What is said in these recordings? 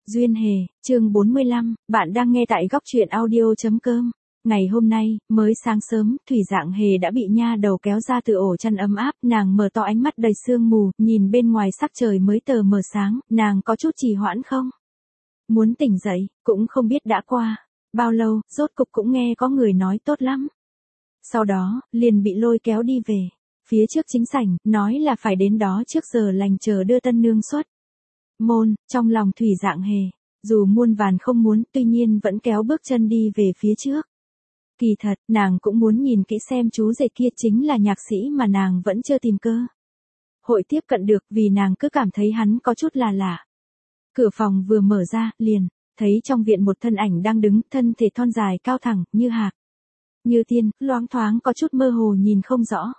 Duyên Hề, chương 45, bạn đang nghe tại góc truyện audio.com. Ngày hôm nay, mới sáng sớm, Thủy Dạng Hề đã bị nha đầu kéo ra từ ổ chăn ấm áp, nàng mở to ánh mắt đầy sương mù, nhìn bên ngoài sắc trời mới tờ mờ sáng, nàng có chút trì hoãn không? Muốn tỉnh dậy, cũng không biết đã qua bao lâu, rốt cục cũng nghe có người nói tốt lắm. Sau đó, liền bị lôi kéo đi về phía trước chính sảnh, nói là phải đến đó trước giờ lành chờ đưa tân nương xuất môn. Trong lòng Thủy Dạng Hề, dù muôn vàn không muốn, tuy nhiên vẫn kéo bước chân đi về phía trước. Kỳ thật, nàng cũng muốn nhìn kỹ xem chú rể kia chính là nhạc sĩ mà nàng vẫn chưa tìm cơ hội tiếp cận được, vì nàng cứ cảm thấy hắn có chút là lạ. Cửa phòng vừa mở ra, liền thấy trong viện một thân ảnh đang đứng, thân thể thon dài cao thẳng, như hạc, như tiên, loáng thoáng có chút mơ hồ nhìn không rõ.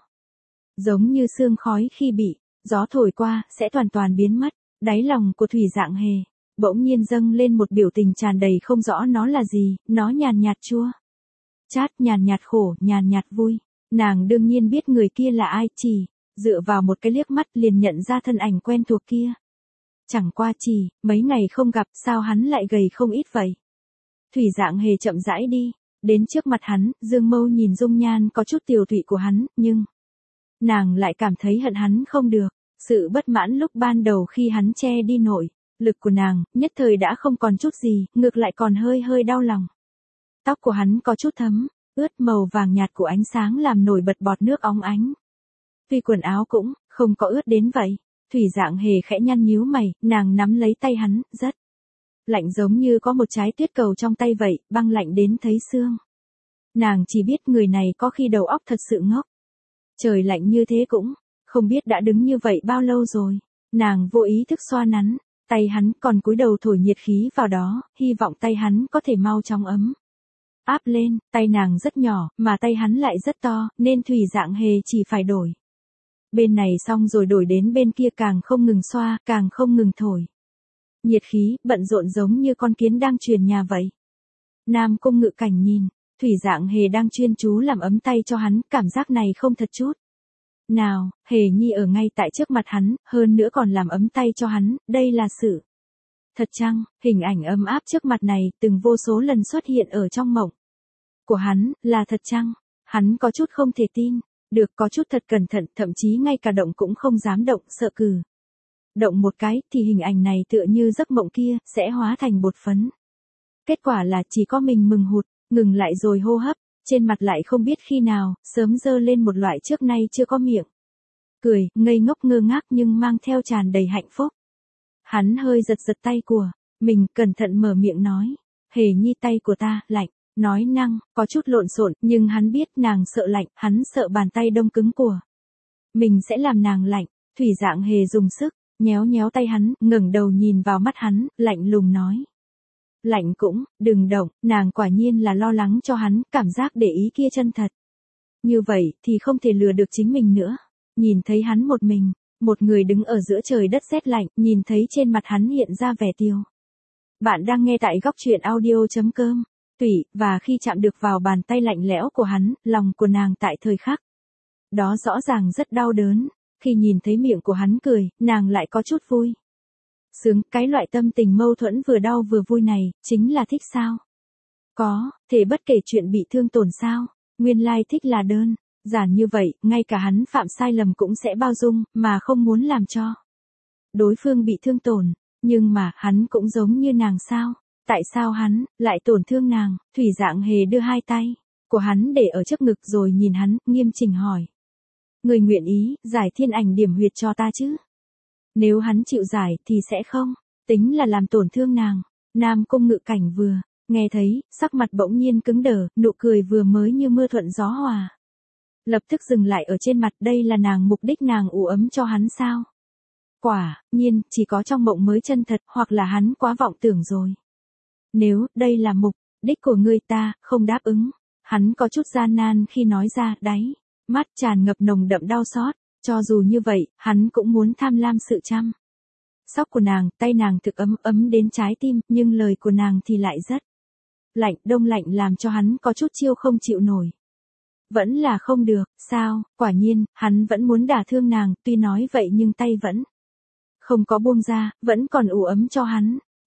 Giống như sương khói khi bị gió thổi qua, sẽ hoàn toàn biến mất. Đáy lòng của Thủy Dạng Hề bỗng nhiên dâng lên một biểu tình tràn đầy không rõ nó là gì, nó nhàn nhạt chua chát, nhàn nhạt khổ, nhàn nhạt vui. Nàng đương nhiên biết người kia là ai, chỉ dựa vào một cái liếc mắt liền nhận ra thân ảnh quen thuộc kia. Chẳng qua chỉ mấy ngày không gặp, sao hắn lại gầy không ít vậy? Thủy Dạng Hề chậm rãi đi đến trước mặt hắn, dương mâu nhìn dung nhan có chút tiều tụy của hắn, nhưng nàng lại cảm thấy hận hắn không được. Sự bất mãn lúc ban đầu khi hắn che đi nội lực của nàng, nhất thời đã không còn chút gì, ngược lại còn hơi hơi đau lòng. Tóc của hắn có chút thấm ướt, màu vàng nhạt của ánh sáng làm nổi bật bọt nước óng ánh. Tuy quần áo cũng không có ướt đến vậy. Thủy Dạng Hề khẽ nhăn nhíu mày, nàng nắm lấy tay hắn, rất lạnh, giống như có một trái tuyết cầu trong tay vậy, băng lạnh đến thấy xương. Nàng chỉ biết người này có khi đầu óc thật sự ngốc. Trời lạnh như thế cũng không biết đã đứng như vậy bao lâu rồi. Nàng vô ý thức xoa nắn tay hắn, còn cúi đầu thổi nhiệt khí vào đó, hy vọng tay hắn có thể mau chóng ấm áp lên. Tay nàng rất nhỏ, mà tay hắn lại rất to, nên Thủy Dạng Hề chỉ phải đổi bên này xong rồi đổi đến bên kia, càng không ngừng xoa, càng không ngừng thổi nhiệt khí, bận rộn giống như con kiến đang truyền nhà vậy. Nam Cung Ngự Cảnh nhìn Thủy Dạng Hề đang chuyên chú làm ấm tay cho hắn, cảm giác này không thật chút nào. Hề Nhi ở ngay tại trước mặt hắn, hơn nữa còn làm ấm tay cho hắn, đây là sự thật chăng? Hình ảnh ấm áp trước mặt này từng vô số lần xuất hiện ở trong mộng của hắn, là thật chăng? Hắn có chút không thể tin được, có chút thật cẩn thận, thậm chí ngay cả động cũng không dám động, sợ cử động một cái thì hình ảnh này tựa như giấc mộng kia sẽ hóa thành bột phấn. Kết quả là chỉ có mình mừng hụt, ngừng lại rồi hô hấp, trên mặt lại không biết khi nào sớm dơ lên một loại trước nay chưa có miệng cười, ngây ngốc ngơ ngác nhưng mang theo tràn đầy hạnh phúc. Hắn hơi giật giật tay của mình, cẩn thận mở miệng nói, Hề Nhi, tay của ta lạnh. Nói năng có chút lộn xộn, nhưng hắn biết nàng sợ lạnh, hắn sợ bàn tay đông cứng của mình sẽ làm nàng lạnh. Thủy Dạng Hề dùng sức nhéo nhéo tay hắn, ngẩng đầu nhìn vào mắt hắn, lạnh lùng nói, lạnh cũng đừng động. Nàng quả nhiên là lo lắng cho hắn, cảm giác để ý kia chân thật như vậy thì không thể lừa được chính mình nữa. Nhìn thấy hắn một mình, một người đứng ở giữa trời đất rét lạnh, nhìn thấy trên mặt hắn hiện ra vẻ tiêu. Bạn đang nghe tại góc truyện audio.com. Tùy, và khi chạm được vào bàn tay lạnh lẽo của hắn, lòng của nàng tại thời khắc đó rõ ràng rất đau đớn. Khi nhìn thấy miệng của hắn cười, nàng lại có chút vui sướng. Cái loại tâm tình mâu thuẫn vừa đau vừa vui này, chính là thích sao? Có thể bất kể chuyện bị thương tổn sao? Nguyên lai thích là đơn giản như vậy, ngay cả hắn phạm sai lầm cũng sẽ bao dung, mà không muốn làm cho đối phương bị thương tổn. Nhưng mà, hắn cũng giống như nàng sao? Tại sao hắn lại tổn thương nàng? Thủy Dạng Hề đưa hai tay của hắn để ở trước ngực rồi nhìn hắn, nghiêm chỉnh hỏi, người nguyện ý giải thiên ảnh điểm huyệt cho ta chứ? Nếu hắn chịu giải thì sẽ không tính là làm tổn thương nàng. Nam Cung Ngự Cảnh vừa nghe thấy, sắc mặt bỗng nhiên cứng đờ, nụ cười vừa mới như mưa thuận gió hòa lập tức dừng lại ở trên mặt. Đây là mục đích nàng ủ ấm cho hắn sao? Quả nhiên chỉ có trong mộng mới chân thật, hoặc là hắn quá vọng tưởng rồi. Nếu đây là mục đích của ngươi, ta không đáp ứng. Hắn có chút gian nan khi nói ra, đáy mắt tràn ngập nồng đậm đau xót. Cho dù như vậy, hắn cũng muốn tham lam sự chăm sóc của nàng. Tay nàng thực ấm đến trái tim, nhưng lời của nàng thì lại rất lạnh, đông lạnh, làm cho hắn có chút chiêu không chịu nổi. Vẫn là không được, sao? Quả nhiên, hắn vẫn muốn đả thương nàng, tuy nói vậy nhưng tay vẫn không có buông ra, vẫn còn ủ ấm cho hắn.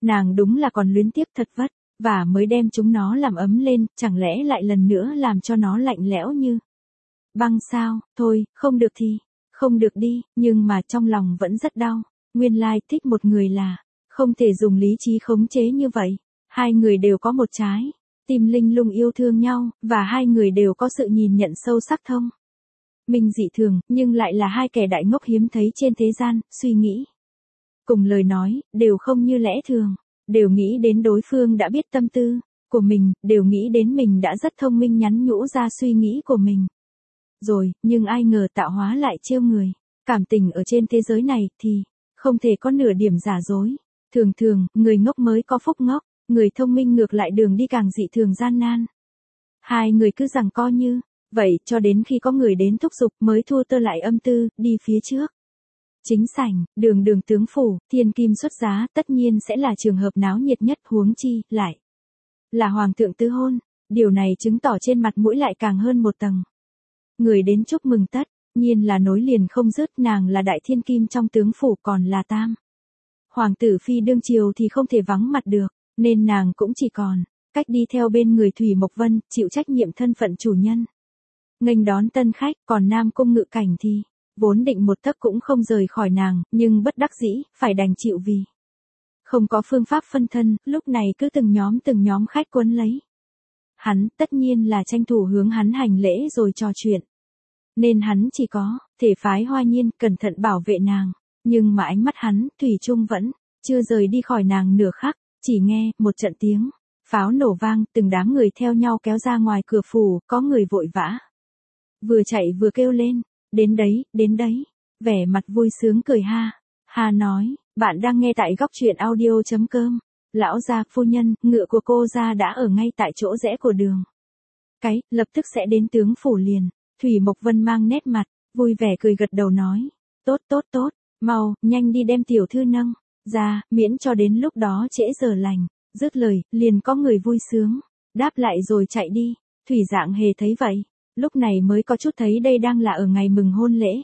Nàng đúng là còn luyến tiếc thật vất, và mới đem chúng nó làm ấm lên, chẳng lẽ lại lần nữa làm cho nó lạnh lẽo như băng sao, thôi, không được thì, không được đi, nhưng mà trong lòng vẫn rất đau. Nguyên lai thích một người là, không thể dùng lý trí khống chế như vậy. Hai người đều có một trái tim linh lung yêu thương nhau, và hai người đều có sự nhìn nhận sâu sắc thông minh dị thường, nhưng lại là hai kẻ đại ngốc hiếm thấy trên thế gian, suy nghĩ cùng lời nói, đều không như lẽ thường, đều nghĩ đến đối phương đã biết tâm tư của mình, đều nghĩ đến mình đã rất thông minh nhắn nhủ ra suy nghĩ của mình. Rồi, nhưng ai ngờ tạo hóa lại trêu người. Cảm tình ở trên thế giới này thì không thể có nửa điểm giả dối. Thường thường, người ngốc mới có phúc ngốc, người thông minh ngược lại đường đi càng dị thường gian nan. Hai người cứ giằng co như vậy cho đến khi có người đến thúc giục mới thua tơ lại âm tư, đi phía trước. Chính sảnh, đường tướng phủ, thiên kim xuất giá tất nhiên sẽ là trường hợp náo nhiệt nhất, huống chi, lại là hoàng thượng tứ hôn. Điều này chứng tỏ trên mặt mũi lại càng hơn một tầng. Người đến chúc mừng tất nhiên là nối liền không dứt, nàng là đại thiên kim trong tướng phủ, còn là tam hoàng tử phi đương triều thì không thể vắng mặt được, nên nàng cũng chỉ còn cách đi theo bên người Thủy Mộc Vân, chịu trách nhiệm thân phận chủ nhân. Nghênh đón tân khách, còn Nam Cung Ngự Cảnh thì vốn định một tấc cũng không rời khỏi nàng, nhưng bất đắc dĩ, phải đành chịu vì không có phương pháp phân thân, lúc này cứ từng nhóm khách quấn lấy. Hắn tất nhiên là tranh thủ hướng hắn hành lễ rồi trò chuyện. Nên hắn chỉ có thể phái Hoa Nhiên cẩn thận bảo vệ nàng, nhưng mà ánh mắt hắn thủy chung vẫn chưa rời đi khỏi nàng nửa khắc, chỉ nghe một trận tiếng pháo nổ vang, từng đám người theo nhau kéo ra ngoài cửa phủ, có người vội vã vừa chạy vừa kêu lên, đến đấy, vẻ mặt vui sướng cười ha nói, bạn đang nghe tại góc truyện audio.com. Lão gia phu nhân, ngựa của cô gia đã ở ngay tại chỗ rẽ của đường. Lập tức sẽ đến tướng phủ liền. Thủy Mộc Vân mang nét mặt vui vẻ cười gật đầu nói, tốt, mau, nhanh đi đem tiểu thư nâng ra, miễn cho đến lúc đó trễ giờ lành. Dứt lời, liền có người vui sướng đáp lại rồi chạy đi. Thủy Dạng Hề thấy vậy, lúc này mới có chút thấy đây đang là ở ngày mừng hôn lễ.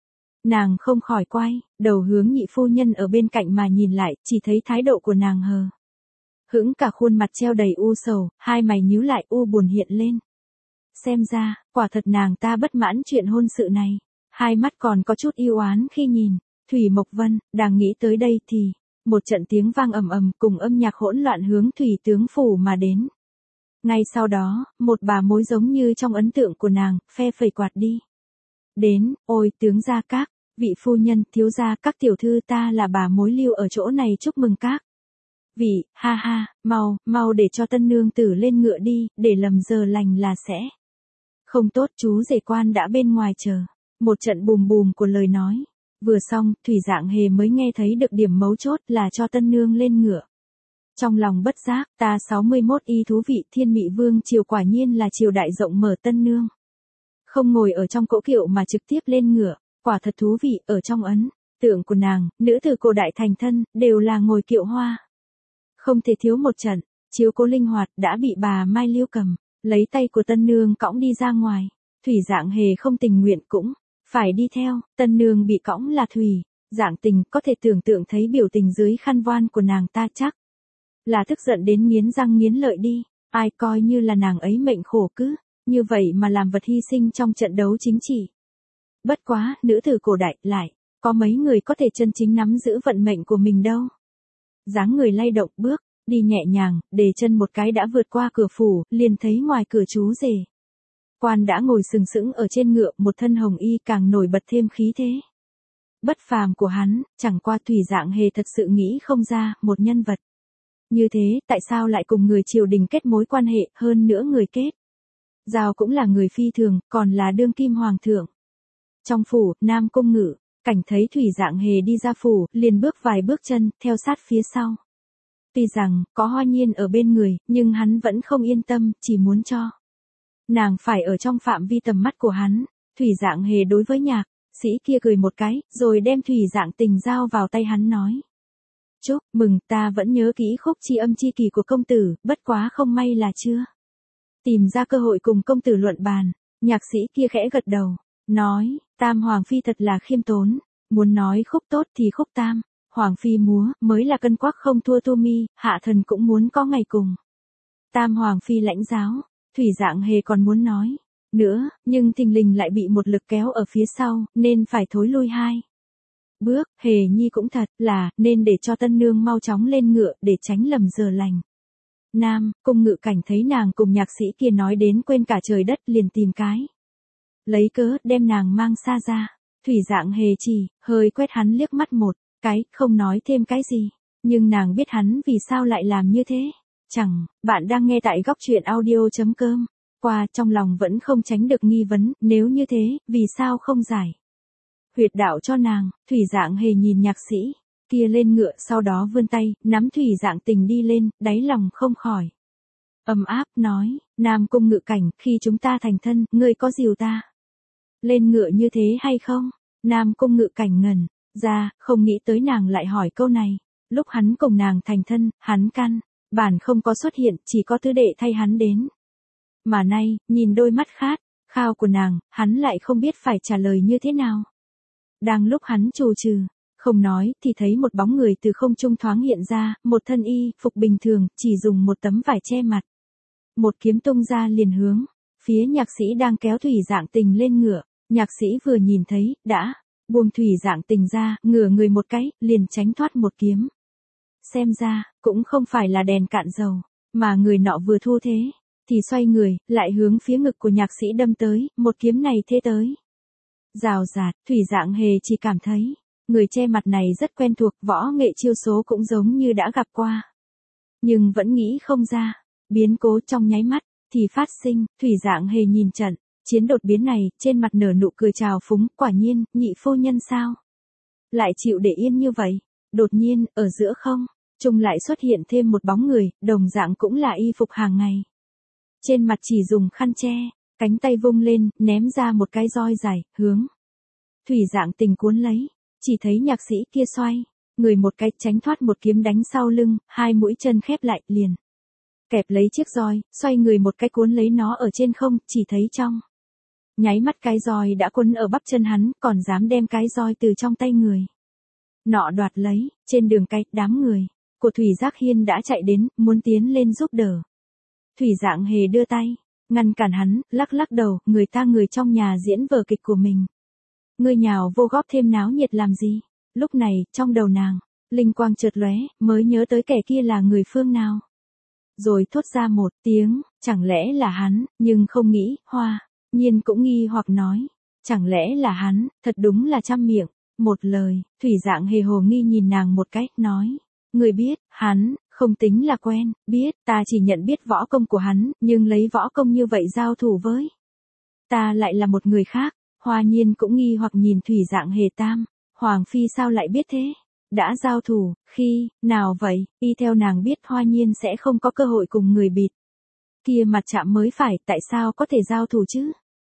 Nàng không khỏi quay đầu hướng nhị phu nhân ở bên cạnh mà nhìn lại, chỉ thấy thái độ của nàng hờ hững, cả khuôn mặt treo đầy u sầu, hai mày nhíu lại, u buồn hiện lên. Xem ra, quả thật nàng ta bất mãn chuyện hôn sự này. Hai mắt còn có chút yêu oán khi nhìn Thủy Mộc Vân. Đang nghĩ tới đây thì một trận tiếng vang ầm ầm cùng âm nhạc hỗn loạn hướng Thủy tướng phủ mà đến. Ngay sau đó, một bà mối giống như trong ấn tượng của nàng, phe phẩy quạt đi đến, ôi tướng gia các vị phu nhân, thiếu gia các tiểu thư, ta là bà mối lưu ở chỗ này chúc mừng các vị, ha, mau để cho tân nương tử lên ngựa đi, để lầm giờ lành là sẽ không tốt. Chú rể quan đã bên ngoài chờ. Một trận bùm của lời nói vừa xong, Thủy Dạng Hề mới nghe thấy được điểm mấu chốt là cho tân nương lên ngựa. Trong lòng bất giác, ta 61 y thú vị, Thiên Mị Vương triều quả nhiên là triều đại rộng mở, tân nương không ngồi ở trong cỗ kiệu mà trực tiếp lên ngựa, quả thật thú vị. Ở trong ấn tượng của nàng, nữ tử cổ đại thành thân đều là ngồi kiệu hoa, không thể thiếu một trận chiếu cố linh hoạt. Đã bị bà Mai Liêu cầm lấy tay của tân nương cõng đi ra ngoài. Thủy Dạng Hề không tình nguyện cũng phải đi theo. Tân nương bị cõng là Thủy Dạng Tình, có thể tưởng tượng thấy biểu tình dưới khăn voan của nàng ta chắc là tức giận đến nghiến răng nghiến lợi đi. Ai coi như là nàng ấy mệnh khổ cứ như vậy mà làm vật hy sinh trong trận đấu chính trị. Bất quá, nữ tử cổ đại lại có mấy người có thể chân chính nắm giữ vận mệnh của mình đâu. Dáng người lay động, bước đi nhẹ nhàng, để chân một cái đã vượt qua cửa phủ, liền thấy ngoài cửa chú rể quan đã ngồi sừng sững ở trên ngựa, một thân hồng y càng nổi bật thêm khí thế bất phàm của hắn. Chẳng qua Thủy Dạng Hề thật sự nghĩ không ra, một nhân vật như thế, tại sao lại cùng người triều đình kết mối quan hệ, hơn nữa người kết giao cũng là người phi thường, còn là đương kim hoàng thượng. Trong phủ, Nam Cung Ngự Cảnh thấy Thủy Dạng Hề đi ra phủ, liền bước vài bước chân, theo sát phía sau. Tuy rằng, có Hoa Nhiên ở bên người, nhưng hắn vẫn không yên tâm, chỉ muốn cho nàng phải ở trong phạm vi tầm mắt của hắn. Thủy Dạng Hề đối với nhạc sĩ kia cười một cái, rồi đem Thủy Dạng Tình giao vào tay hắn nói. Chúc mừng, ta vẫn nhớ kỹ khúc tri âm chi kỳ của công tử, bất quá không may là chưa tìm ra cơ hội cùng công tử luận bàn. Nhạc sĩ kia khẽ gật đầu, nói, Tam Hoàng Phi thật là khiêm tốn, muốn nói khúc tốt thì khúc Tam Hoàng phi múa, mới là cân quắc không thua Tô Mi, hạ thần cũng muốn có ngày cùng. Tam Hoàng phi lãnh giáo, Thủy Dạng Hề còn muốn nói nữa, nhưng thình lình lại bị một lực kéo ở phía sau, nên phải thối lui 2 bước. Hề nhi cũng thật là, nên để cho tân nương mau chóng lên ngựa để tránh lầm giờ lành. Nam Cung Ngự Cảnh thấy nàng cùng nhạc sĩ kia nói đến quên cả trời đất liền tìm cái lấy cớ đem nàng mang xa ra. Thủy Dạng Hề chỉ hơi quét hắn liếc mắt một cái, không nói thêm cái gì, nhưng nàng biết hắn vì sao lại làm như thế. Chẳng, bạn đang nghe tại góc truyện audio.com. Qua trong lòng vẫn không tránh được nghi vấn, nếu như thế, vì sao không giải huyệt đạo cho nàng. Thủy Dạng Hề nhìn nhạc sĩ kia lên ngựa, sau đó vươn tay, nắm Thủy Dạng Tình đi lên, đáy lòng không khỏi ấm áp, nói, Nam Cung Ngự Cảnh, khi chúng ta thành thân, ngươi có dìu ta lên ngựa như thế hay không? Nam Cung Ngự Cảnh ngẩn ra, không nghĩ tới nàng lại hỏi câu này. Lúc hắn cùng nàng thành thân, hắn căn bản không có xuất hiện, chỉ có tứ đệ thay hắn đến. Mà nay, nhìn đôi mắt khao của nàng, hắn lại không biết phải trả lời như thế nào. Đang lúc hắn trù trừ, không nói, thì thấy một bóng người từ không trung thoáng hiện ra, một thân y phục bình thường, chỉ dùng một tấm vải che mặt. Một kiếm tung ra liền hướng phía nhạc sĩ đang kéo Thủy Dạng Tình lên ngựa. Nhạc sĩ vừa nhìn thấy, đã buông Thủy Dạng Tình ra, ngửa người một cái, liền tránh thoát một kiếm. Xem ra, cũng không phải là đèn cạn dầu, mà người nọ vừa thu thế, thì xoay người, lại hướng phía ngực của nhạc sĩ đâm tới, một kiếm này thế tới. Rào rạt, Thủy Dạng Hề chỉ cảm thấy, người che mặt này rất quen thuộc, võ nghệ chiêu số cũng giống như đã gặp qua. Nhưng vẫn nghĩ không ra, biến cố trong nháy mắt, thì phát sinh. Thủy Dạng Hề nhìn trận chiến đột biến này, trên mặt nở nụ cười trào phúng, quả nhiên, nhị phu nhân sao lại chịu để yên như vậy. Đột nhiên, ở giữa không trung lại xuất hiện thêm một bóng người, đồng dạng cũng là y phục hàng ngày. Trên mặt chỉ dùng khăn che, cánh tay vung lên, ném ra một cái roi dài, hướng Thủy Dạng Tình cuốn lấy. Chỉ thấy nhạc sĩ kia xoay người một cái, tránh thoát một kiếm đánh sau lưng, 2 mũi chân khép lại, liền kẹp lấy chiếc roi, xoay người một cái cuốn lấy nó ở trên không, chỉ thấy trong nháy mắt cái roi đã quấn ở bắp chân hắn, còn dám đem cái roi từ trong tay người nọ đoạt lấy. Trên đường cái, đám người của Thủy Giác Hiên đã chạy đến, muốn tiến lên giúp đỡ. Thủy Dạng Hề đưa tay ngăn cản hắn, lắc đầu, người trong nhà diễn vở kịch của mình, ngươi nhào vô góp thêm náo nhiệt làm gì? Lúc này, trong đầu nàng, linh quang chợt lóe, mới nhớ tới kẻ kia là người phương nào. Rồi thốt ra một tiếng, chẳng lẽ là hắn, nhưng không nghĩ, Hoa Nhiên cũng nghi hoặc nói, chẳng lẽ là hắn, thật đúng là trăm miệng một lời. Thủy Dạng Hề hồ nghi nhìn nàng một cái, nói, người biết, hắn không tính là quen, biết, ta chỉ nhận biết võ công của hắn, nhưng lấy võ công như vậy giao thủ với ta lại là một người khác. Hoa Nhiên cũng nghi hoặc nhìn Thủy Dạng Hề, Tam Hoàng phi sao lại biết thế? Đã giao thủ, khi nào vậy? Y theo nàng biết Hoa Nhiên sẽ không có cơ hội cùng người bịt kia mặt chạm mới phải, tại sao có thể giao thủ chứ?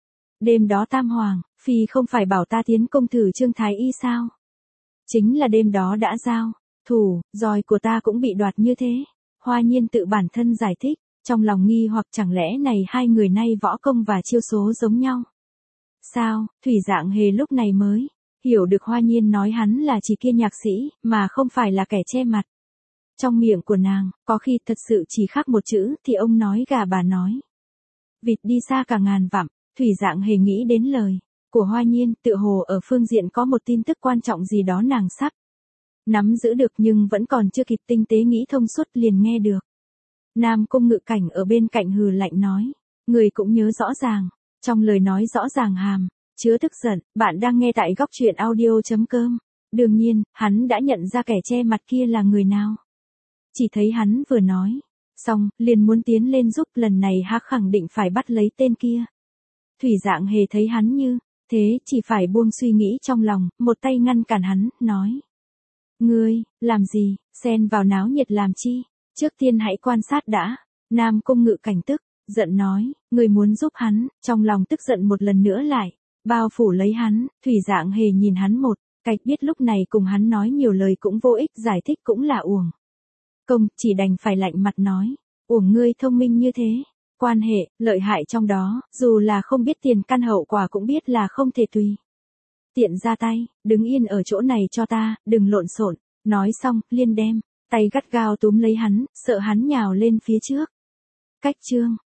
Đêm đó Tam Hoàng phi không phải bảo ta tiến công thử Trương Thái Y sao? Chính là đêm đó đã giao thủ, roi của ta cũng bị đoạt như thế. Hoa Nhiên tự bản thân giải thích, trong lòng nghi hoặc, chẳng lẽ này hai người nay võ công và chiêu số giống nhau? Sao? Thủy Dạng Hề lúc này mới hiểu được Hoa Nhiên nói hắn là chỉ kia nhạc sĩ, mà không phải là kẻ che mặt. Trong miệng của nàng, có khi thật sự chỉ khác một chữ, thì ông nói gà bà nói vịt đi xa cả ngàn dặm. Thủy Dạng Hề nghĩ đến lời của Hoa Nhiên, tựa hồ ở phương diện có một tin tức quan trọng gì đó nàng sắp nắm giữ được, nhưng vẫn còn chưa kịp tinh tế nghĩ thông suốt liền nghe được Nam Cung Ngự Cảnh ở bên cạnh hừ lạnh nói, người cũng nhớ rõ ràng. Trong lời nói rõ ràng hàm chứa tức giận. Bạn đang nghe tại góc truyện audio.com. Đương nhiên, hắn đã nhận ra kẻ che mặt kia là người nào. Chỉ thấy hắn vừa nói xong, liền muốn tiến lên giúp, lần này hắn khẳng định phải bắt lấy tên kia. Thủy Dạng Hề thấy hắn như thế, chỉ phải buông suy nghĩ trong lòng, một tay ngăn cản hắn, nói, ngươi làm gì, xen vào náo nhiệt làm chi? Trước tiên hãy quan sát đã. Nam Cung Ngự Cảnh tức giận nói, người muốn giúp hắn. Trong lòng tức giận một lần nữa lại bao phủ lấy hắn. Thủy Dạng Hề nhìn hắn một cách, biết lúc này cùng hắn nói nhiều lời cũng vô ích, giải thích cũng là uổng công, chỉ đành phải lạnh mặt nói, uổng ngươi thông minh như thế, quan hệ lợi hại trong đó, dù là không biết tiền căn hậu quả cũng biết là không thể tùy tiện ra tay. Đứng yên ở chỗ này cho ta, đừng lộn xộn. Nói xong, Liên đem tay gắt gao túm lấy hắn, sợ hắn nhào lên phía trước. Cách chương